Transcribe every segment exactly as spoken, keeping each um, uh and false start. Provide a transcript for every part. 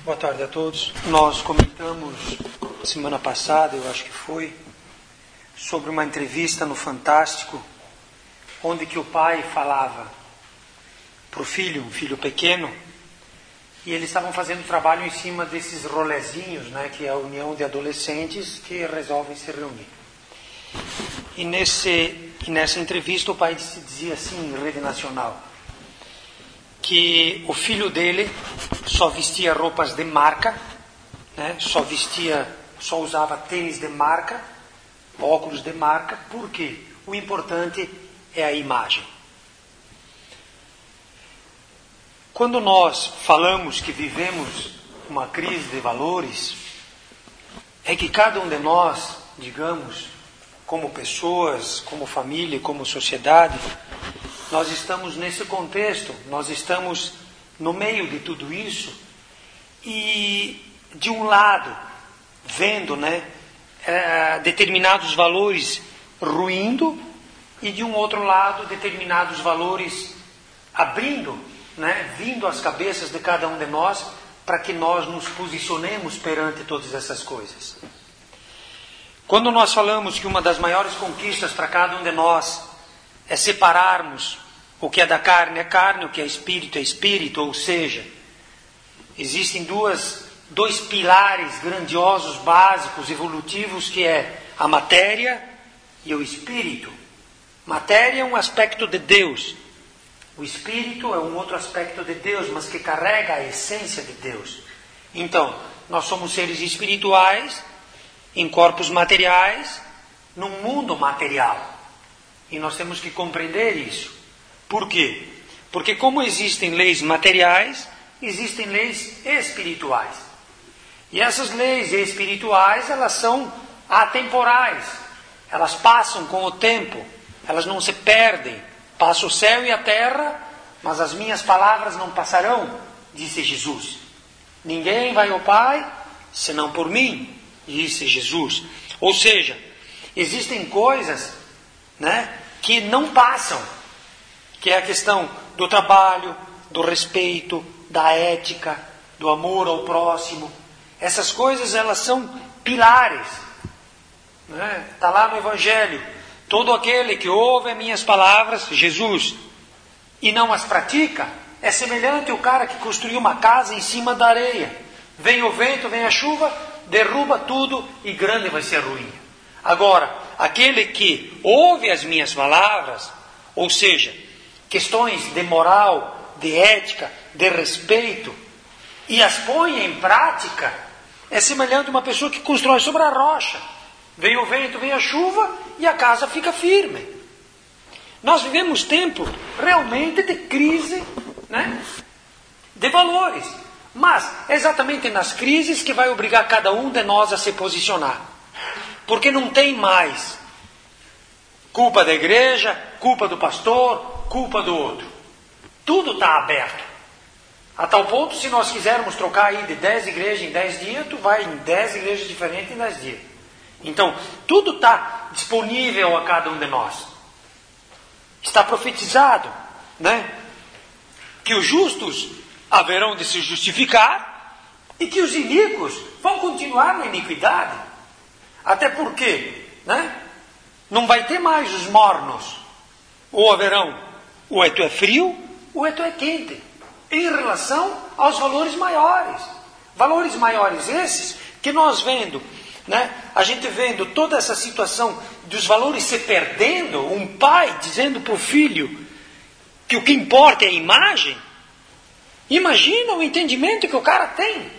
Boa tarde a todos. Nós comentamos semana passada, eu acho que foi, sobre uma entrevista no Fantástico, onde que o pai falava para o filho, um filho pequeno, e eles estavam fazendo trabalho em cima desses rolezinhos, né, que é a união de adolescentes que resolvem se reunir. E, nesse, e nessa entrevista o pai dizia assim, em rede nacional, que o filho dele só vestia roupas de marca, né? só vestia, só usava tênis de marca, óculos de marca, porque o importante é a imagem. Quando nós falamos que vivemos uma crise de valores, é que cada um de nós, digamos, como pessoas, como família, como sociedade, nós estamos nesse contexto, nós estamos no meio de tudo isso e, de um lado, vendo né, é, determinados valores ruindo e, de um outro lado, determinados valores abrindo, né, vindo às cabeças de cada um de nós para que nós nos posicionemos perante todas essas coisas. Quando nós falamos que uma das maiores conquistas para cada um de nós é separarmos o que é da carne é carne, o que é espírito é espírito, ou seja, existem duas, dois pilares grandiosos, básicos, evolutivos, que é a matéria e o espírito. Matéria é um aspecto de Deus, o espírito é um outro aspecto de Deus, mas que carrega a essência de Deus. Então, nós somos seres espirituais, em corpos materiais, num mundo material. E nós temos que compreender isso. Por quê? Porque como existem leis materiais, existem leis espirituais. E essas leis espirituais, elas são atemporais. Elas passam com o tempo. Elas não se perdem. Passa o céu e a terra, mas as minhas palavras não passarão, disse Jesus. Ninguém vai ao Pai, senão por mim, disse Jesus. Ou seja, existem coisas, né, que não passam, que é a questão do trabalho, do respeito, da ética, do amor ao próximo. Essas coisas, elas são pilares. Né? Está lá no Evangelho. Todo aquele que ouve as minhas palavras, Jesus, e não as pratica, é semelhante ao cara que construiu uma casa em cima da areia. Vem o vento, vem a chuva, derruba tudo e grande vai ser a ruína. Agora, aquele que ouve as minhas palavras, ou seja, questões de moral, de ética, de respeito, e as põe em prática, é semelhante a uma pessoa que constrói sobre a rocha. Vem o vento, vem a chuva e a casa fica firme. Nós vivemos tempo realmente de crise, né, de valores. Mas é exatamente nas crises que vai obrigar cada um de nós a se posicionar. Porque não tem mais culpa da igreja, culpa do pastor, culpa do outro. Tudo está aberto. A tal ponto, se nós quisermos trocar aí de dez igrejas em dez dias, tu vai em dez igrejas diferentes em dez dias. Então, tudo está disponível a cada um de nós. Está profetizado, né, que os justos haverão de se justificar e que os iníquos vão continuar na iniquidade. Até porque, né, não vai ter mais os mornos. Ou haverão, ou é tu é frio, ou é tu é quente. Em relação aos valores maiores. Valores maiores esses que nós vendo, né, a gente vendo toda essa situação dos valores se perdendo, um pai dizendo para o filho que o que importa é a imagem. Imagina o entendimento que o cara tem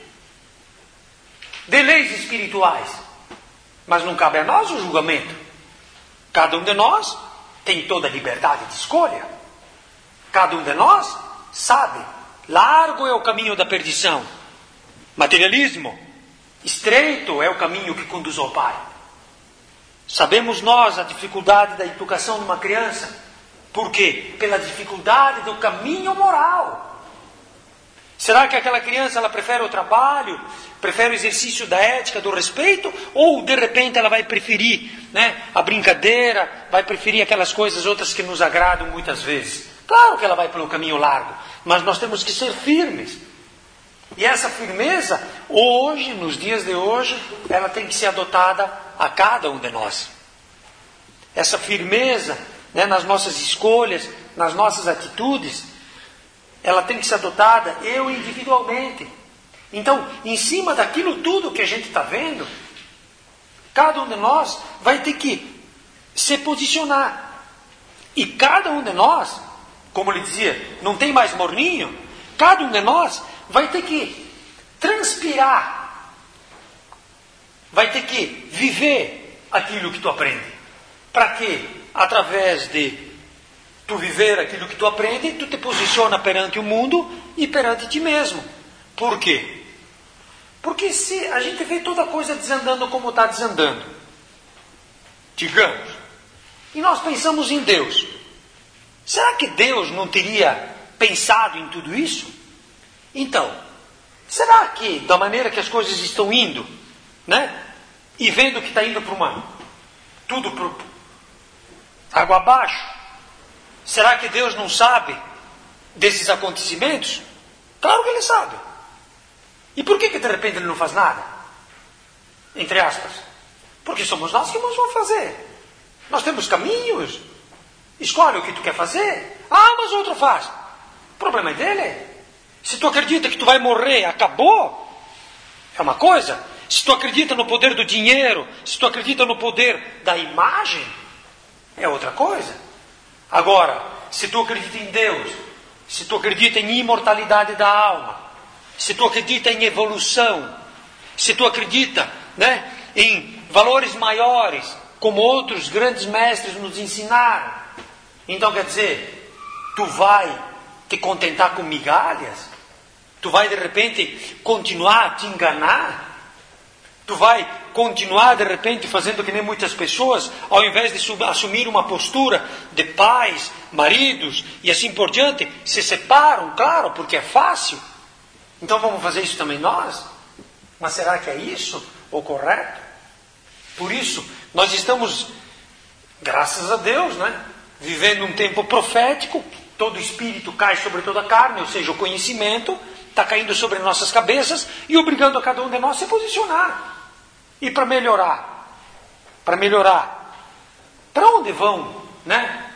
de leis espirituais. Mas não cabe a nós o julgamento. Cada um de nós tem toda a liberdade de escolha. Cada um de nós sabe, largo é o caminho da perdição. Materialismo, estreito é o caminho que conduz ao Pai. Sabemos nós a dificuldade da educação de uma criança. Por quê? Pela dificuldade do caminho moral. Será que aquela criança ela prefere o trabalho, prefere o exercício da ética, do respeito, ou de repente ela vai preferir, né, a brincadeira, vai preferir aquelas coisas outras que nos agradam muitas vezes? Claro que ela vai pelo caminho largo, mas nós temos que ser firmes. E essa firmeza, hoje, nos dias de hoje, ela tem que ser adotada a cada um de nós. Essa firmeza, né, nas nossas escolhas, nas nossas atitudes, ela tem que ser adotada eu individualmente. Então, em cima daquilo tudo que a gente está vendo, cada um de nós vai ter que se posicionar. E cada um de nós, como ele dizia, não tem mais morninho, cada um de nós vai ter que transpirar, vai ter que viver aquilo que tu aprende. Para que, através de tu viver aquilo que tu aprende, tu te posiciona perante o mundo e perante ti mesmo. Por quê? Porque se a gente vê toda coisa desandando como está desandando, digamos, e nós pensamos em Deus, será que Deus não teria pensado em tudo isso? Então, será que da maneira que as coisas estão indo, né, e vendo que está indo para uma, tudo para água abaixo, será que Deus não sabe desses acontecimentos? Claro que Ele sabe. E por que que de repente Ele não faz nada? Entre aspas. Porque somos nós que vamos fazer. Nós temos caminhos. Escolhe o que tu quer fazer. Ah, mas outro faz. O problema é dele. Se tu acredita que tu vai morrer, acabou. É uma coisa. Se tu acredita no poder do dinheiro, se tu acredita no poder da imagem, é outra coisa. Agora, se tu acredita em Deus, se tu acredita em imortalidade da alma, se tu acredita em evolução, se tu acredita, né, em valores maiores, como outros grandes mestres nos ensinaram, então quer dizer, tu vai te contentar com migalhas? Tu vai de repente continuar a te enganar? Tu vai continuar de repente fazendo que nem muitas pessoas, ao invés de assumir uma postura de pais, maridos e assim por diante, se separam, claro, porque é fácil. Então vamos fazer isso também nós? Mas será que é isso o correto? Por isso, nós estamos, graças a Deus, né, vivendo um tempo profético, todo espírito cai sobre toda a carne, ou seja, o conhecimento está caindo sobre nossas cabeças e obrigando a cada um de nós a se posicionar. E para melhorar, para melhorar, para onde vão, né?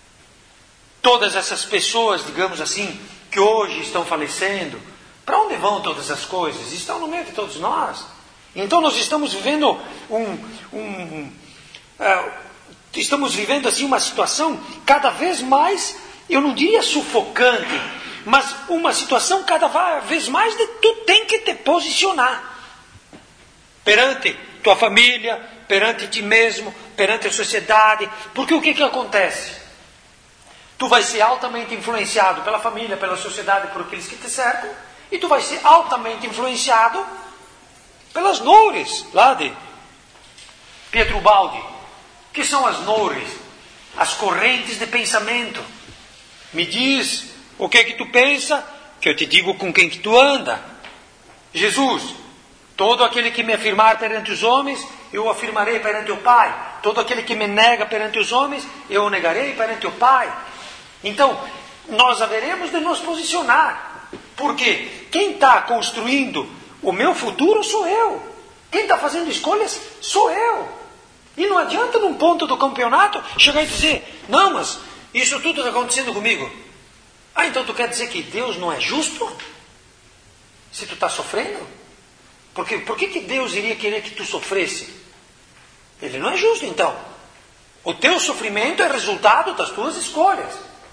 Todas essas pessoas, digamos assim, que hoje estão falecendo, para onde vão todas as coisas? Estão no meio de todos nós. Então nós estamos vivendo um, um uh, estamos vivendo assim uma situação cada vez mais, eu não diria sufocante, mas uma situação cada vez mais de tu tem que te posicionar. Perante tua família, perante ti mesmo, perante a sociedade. Porque o que que acontece? Tu vai ser altamente influenciado pela família, pela sociedade, por aqueles que te cercam, e tu vai ser altamente influenciado pelas noures, lá de Pietro Baldi. O que são as noures? As correntes de pensamento. Me diz o que que tu pensa, que eu te digo com quem que tu anda. Jesus: todo aquele que me afirmar perante os homens, eu o afirmarei perante o Pai. Todo aquele que me nega perante os homens, eu o negarei perante o Pai. Então, nós haveremos de nos posicionar. Porque quem está construindo o meu futuro sou eu. Quem está fazendo escolhas sou eu. E não adianta num ponto do campeonato chegar e dizer: não, mas isso tudo está acontecendo comigo. Ah, então tu quer dizer que Deus não é justo? Se tu está sofrendo? Porque, por que que Deus iria querer que tu sofresse? Ele não é justo, então. O teu sofrimento é resultado das tuas escolhas.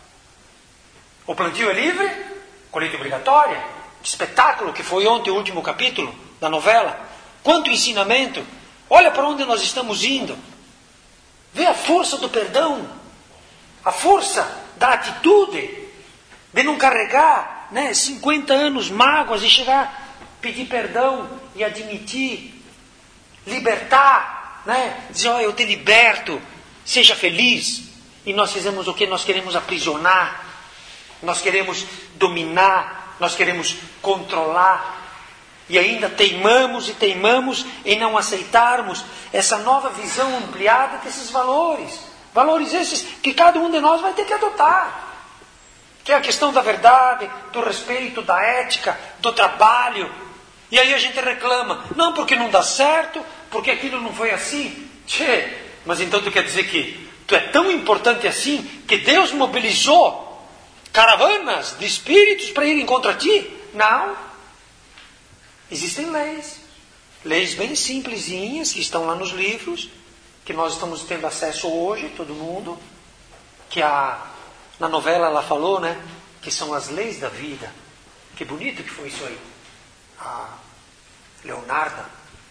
O plantio é livre, colheita obrigatória. Que espetáculo que foi ontem o último capítulo da novela. Quanto ensinamento. Olha para onde nós estamos indo. Vê a força do perdão. A força da atitude. De não carregar, né, cinquenta anos mágoas e chegar... pedir perdão e admitir, libertar, né? Dizer: ó, eu te liberto, seja feliz. E nós fizemos o que? Nós queremos aprisionar, nós queremos dominar, nós queremos controlar. E ainda teimamos e teimamos em não aceitarmos essa nova visão ampliada desses valores. Valores esses que cada um de nós vai ter que adotar. que é a questão da verdade, do respeito, da ética, do trabalho. E aí a gente reclama, não, porque não dá certo, porque aquilo não foi assim. Tchê, mas então tu quer dizer que tu é tão importante assim, que Deus mobilizou caravanas de espíritos para irem contra ti? Não. Existem leis. Leis bem simplesinhas, que estão lá nos livros, que nós estamos tendo acesso hoje, todo mundo, que a, na novela ela falou, né, que são as leis da vida. Que bonito que foi isso aí. A Leonarda.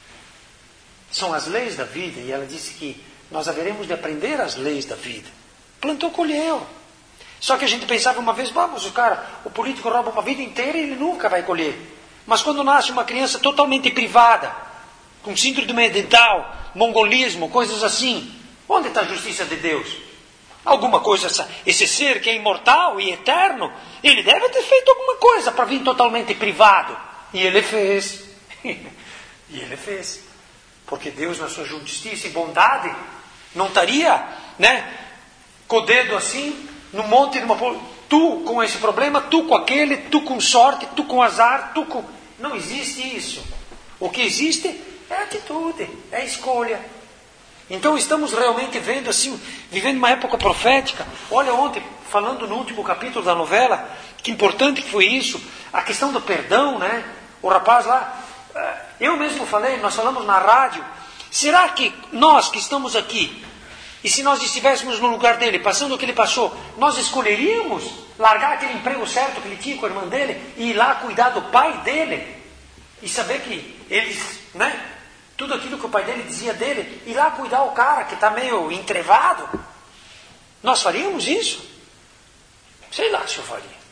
São as leis da vida, e ela disse que nós haveremos de aprender as leis da vida. Plantou, colheu. Só que a gente pensava uma vez, vamos, o cara, o político rouba uma vida inteira e ele nunca vai colher. Mas quando nasce uma criança totalmente privada, com síndrome mental, mongolismo, coisas assim, onde está a justiça de Deus? Alguma coisa, esse ser que é imortal e eterno, ele deve ter feito alguma coisa para vir totalmente privado. E ele fez. E ele fez. Porque Deus, na sua justiça e bondade, não estaria, né, com o dedo assim, no monte, numa, tu com esse problema, tu com aquele, tu com sorte, tu com azar, tu com... Não existe isso. O que existe é atitude, é escolha. Então estamos realmente vendo assim, vivendo uma época profética. Olha, ontem, falando no último capítulo da novela, que importante que foi isso, a questão do perdão, né? O rapaz lá, eu mesmo falei, nós falamos na rádio, será que nós que estamos aqui, e se nós estivéssemos no lugar dele, passando o que ele passou, nós escolheríamos largar aquele emprego certo que ele tinha com a irmã dele e ir lá cuidar do pai dele? E saber que eles, né? Tudo aquilo que o pai dele dizia dele, ir lá cuidar o cara que está meio entrevado. Nós faríamos isso? Sei lá se eu faria.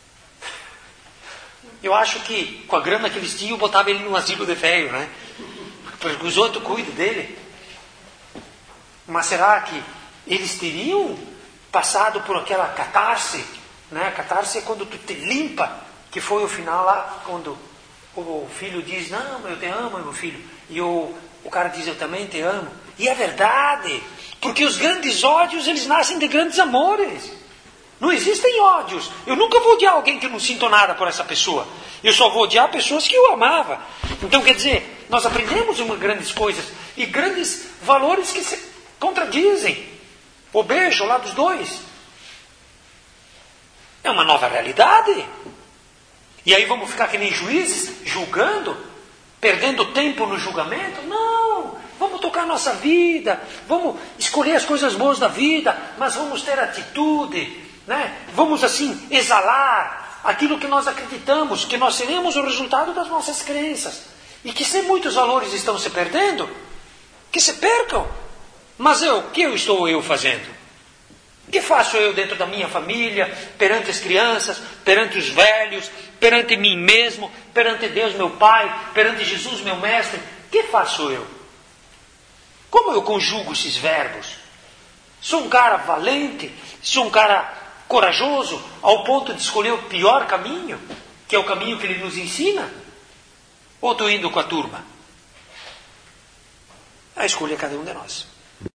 Eu acho que com a grana que eles tinham, botava ele num asilo de velho, né? Para que os outros cuidem dele. Mas será que eles teriam passado por aquela catarse? Né? Catarse é quando tu te limpa, que foi o final lá, quando o filho diz, não, eu te amo, meu filho. E o, o cara diz, eu também te amo. E é verdade, porque os grandes ódios, eles nascem de grandes amores. Não existem ódios. Eu nunca vou odiar alguém que não sinto nada por essa pessoa. Eu só vou odiar pessoas que eu amava. Então, quer dizer, nós aprendemos uma grandes coisas e grandes valores que se contradizem. O beijo lá dos dois é uma nova realidade. E aí vamos ficar que nem juízes, julgando, perdendo tempo no julgamento? Não, vamos tocar nossa vida, vamos escolher as coisas boas da vida, mas vamos ter atitude, né? Vamos assim exalar aquilo que nós acreditamos, que nós seremos o resultado das nossas crenças. E que se muitos valores estão se perdendo, que se percam. Mas eu, o que eu estou eu fazendo? O que faço eu dentro da minha família, perante as crianças, perante os velhos, perante mim mesmo, perante Deus meu Pai, perante Jesus meu Mestre? O que faço eu? Como eu conjugo esses verbos? Sou um cara valente? Sou um cara corajoso ao ponto de escolher o pior caminho, que é o caminho que ele nos ensina? Ou estou indo com a turma? A escolha é cada um de nós.